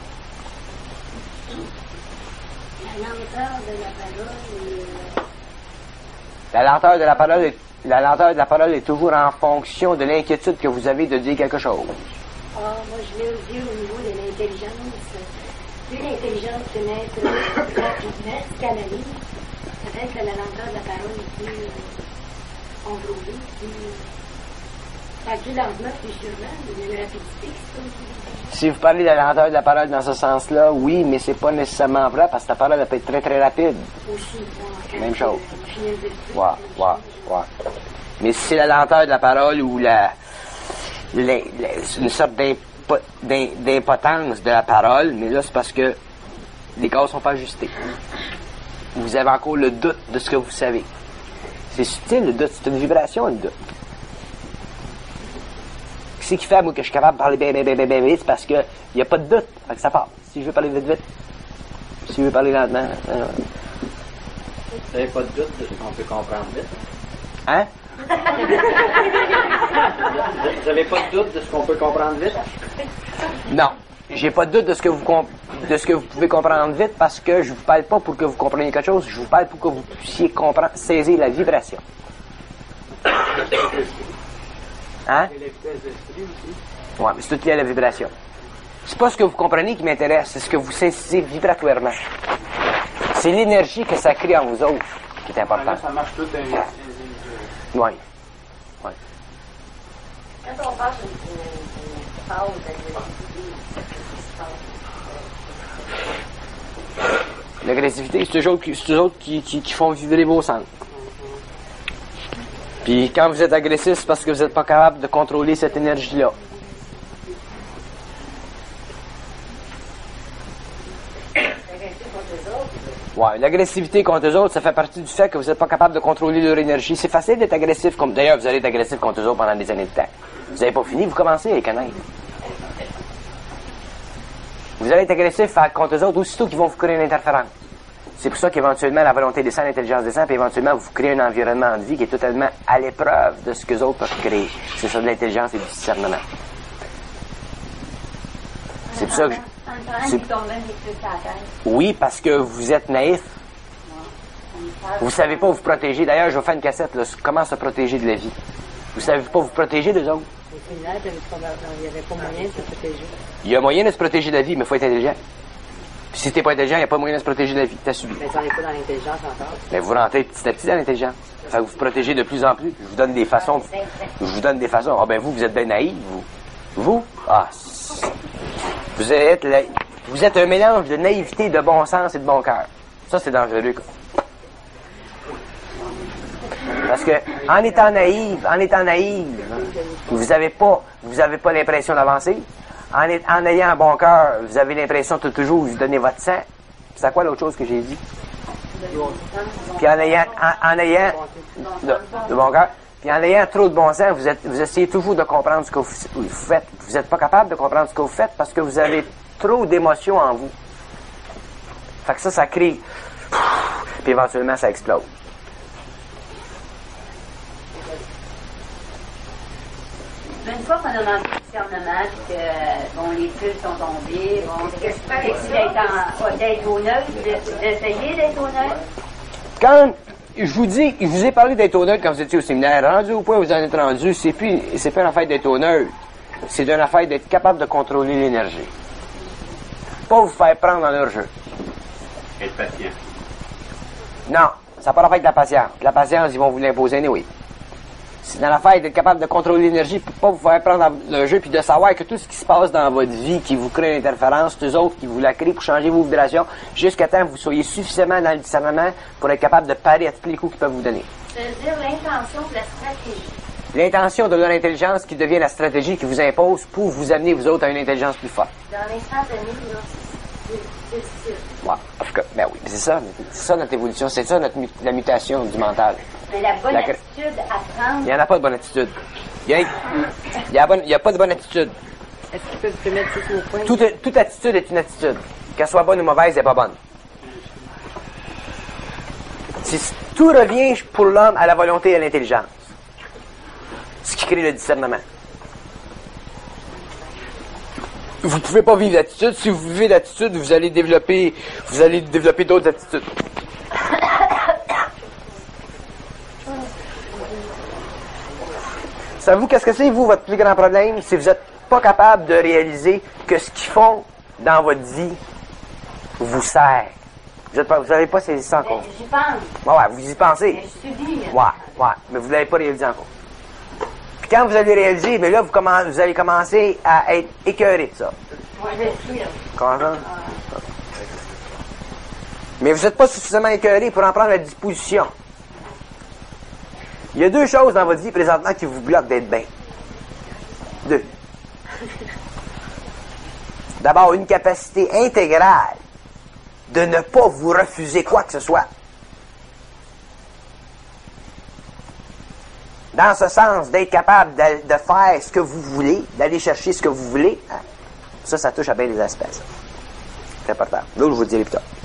La lenteur de la parole est... La lenteur de la parole est, la lenteur de la parole est toujours en fonction de l'inquiétude que vous avez de dire quelque chose. Ah, moi, je l'ai aussi au niveau de l'intelligence. plus l'intelligence pénètre rapidement, canalise, peut-être que la lenteur de la parole est plus euh, enveloppée, plus... Enfin, plus lentement, plus sûrement, il y a une rapidité qui se trouve. Si vous parlez de la lenteur de la parole dans ce sens-là, oui, mais c'est pas nécessairement vrai parce que la parole elle peut être très très rapide. Aussi, bon, Même chose. Ouais, Ouais, ouais, ouais. Mais si c'est la lenteur de la parole ou la, la, la une sorte d'impo, d'impotence de la parole, mais là c'est parce que les cases sont pas ajustées. Vous avez encore le doute de ce que vous savez. C'est subtil le doute, c'est une vibration le doute. Qu'est-ce qui fait, moi, que je suis capable de parler bien, bien, bien, bien, bien vite, c'est parce qu'il n'y a pas de doute. Fait que ça part. Si je veux parler vite, vite. Si je veux parler lentement. Euh... Vous n'avez pas de doute de ce qu'on peut comprendre vite? Hein? Vous n'avez pas de doute de ce qu'on peut comprendre vite? Non. J'ai pas de doute de ce que vous comp- de ce que vous pouvez comprendre vite parce que je vous parle pas pour que vous compreniez quelque chose, je vous parle pour que vous puissiez comprendre, saisir la vibration. Hein? Ouais, mais c'est tout lié à la vibration. C'est pas ce que vous comprenez qui m'intéresse, c'est ce que vous saisissez vibratoirement. C'est l'énergie que ça crée en vous autres qui est importante. Ça marche tout un... Oui. Oui. Quand on passe une, une, une phase d'agressivité, L'agressivité, c'est eux autres, qui, c'est eux autres qui, qui, qui font vibrer vos centres. Puis quand vous êtes agressif, c'est parce que vous n'êtes pas capable de contrôler cette énergie-là. Ouais, l'agressivité contre eux autres, ça fait partie du fait que vous n'êtes pas capable de contrôler leur énergie. C'est facile d'être agressif, comme d'ailleurs vous allez être agressif contre eux autres pendant des années de temps. Vous n'avez pas fini, vous commencez à les connaître. Vous allez être agressif contre eux autres aussitôt qu'ils vont vous créer une interférence. C'est pour ça qu'éventuellement, la volonté descend, l'intelligence descend, puis éventuellement, vous créez un environnement de vie qui est totalement à l'épreuve de ce que les autres peuvent créer. C'est ça de l'intelligence et du discernement. C'est pour ça que je... C'est... Oui, parce que vous êtes naïf. Vous ne savez pas vous protéger. D'ailleurs, je vais faire une cassette, là, comment se protéger de la vie. Vous ne savez pas vous protéger des autres. Il n'y avait pas moyen de se protéger. Il y a moyen de se protéger de la vie, mais il faut être intelligent. Puis si t'es pas intelligent, il n'y a pas moyen de se protéger de la vie. T'as subi. Mais ça n'est pas dans l'intelligence encore. Mais vous rentrez petit à petit dans l'intelligence. Ça vous vous protégez de plus en plus. Je vous donne des façons. Je vous donne des façons. Ah ben vous, vous êtes bien naïf, vous. Vous? Ah. Vous êtes la... vous êtes un mélange de naïveté, de bon sens et de bon cœur. Ça, c'est dangereux, quoi. Parce que, en étant naïve, en étant naïve, vous n'avez pas, vous avez pas l'impression d'avancer. En, est, en ayant un bon cœur, vous avez l'impression de toujours vous donner votre sang. C'est quoi l'autre chose que j'ai dit? Puis en ayant, en, en ayant de, de bon cœur, puis en ayant trop de bon sens, vous, êtes, vous essayez toujours de comprendre ce que vous, vous faites. Vous n'êtes pas capable de comprendre ce que vous faites parce que vous avez trop d'émotions en vous. Fait que ça, ça crée, puis éventuellement, ça explose. Une fois qu'on a dans le discernement, que bon, les fils sont tombés, bon, qu'est-ce que tu fais d'être, d'être honnête, d'essayer d'être honnête? Quand je vous dis, je vous ai parlé d'être honnête quand vous étiez au séminaire, rendu au point où vous en êtes rendu, c'est plus, c'est pas une affaire d'être honnête, c'est une affaire d'être capable de contrôler l'énergie. Pas vous faire prendre dans leur jeu. Être patient. Non, ça n'a pas l'affaire de la patience. La patience, ils vont vous l'imposer, anyway. C'est dans l'affaire d'être capable de contrôler l'énergie pour pas vous faire prendre dans le jeu puis de savoir que tout ce qui se passe dans votre vie qui vous crée une interférence, c'est eux autres qui vous la créent pour changer vos vibrations jusqu'à temps que vous soyez suffisamment dans le discernement pour être capable de parer à tous les coups qu'ils peuvent vous donner. C'est-à-dire l'intention de la stratégie. L'intention de leur intelligence qui devient la stratégie qui vous impose pour vous amener, vous autres, à une intelligence plus forte. Dans l'instantané, c'est difficile. Ouais, en tout cas, ben oui, c'est ça, c'est ça notre évolution, c'est ça notre, la mutation du mental. Mais la bonne La... attitude à prendre... Il n'y en a pas de bonne attitude. Il n'y a, il y a, bonne... a pas de bonne attitude. Est-ce que tu peux mettre tout au point? Toute, toute attitude est une attitude. Qu'elle soit bonne ou mauvaise, elle n'est pas bonne. C'est, tout revient pour l'homme à la volonté et à l'intelligence. Ce qui crée le discernement. Vous ne pouvez pas vivre l'attitude. Si vous vivez l'attitude, vous allez développer, vous allez développer d'autres attitudes. Savez-vous qu'est-ce que c'est, vous, votre plus grand problème? C'est que vous n'êtes pas capable de réaliser que ce qu'ils font dans votre vie vous sert. Vous n'avez pas saisi ça encore. Mais j'y pense. Ouais, ouais, vous y pensez. Mais je subis. Ouais, ouais, mais vous ne l'avez pas réalisé encore. Puis quand vous allez réaliser, mais là, vous, commen- vous allez commencer à être écœuré de ça. Moi, je suis. Comprends? Mais vous n'êtes pas suffisamment écœuré pour en prendre la disposition. Il y a deux choses dans votre vie présentement qui vous bloquent d'être bien. Deux. D'abord, une capacité intégrale de ne pas vous refuser quoi que ce soit. Dans ce sens, d'être capable de, de faire ce que vous voulez, d'aller chercher ce que vous voulez, hein, ça, ça touche à bien des aspects. Ça. C'est important. Là, je vous le dirai plus tard.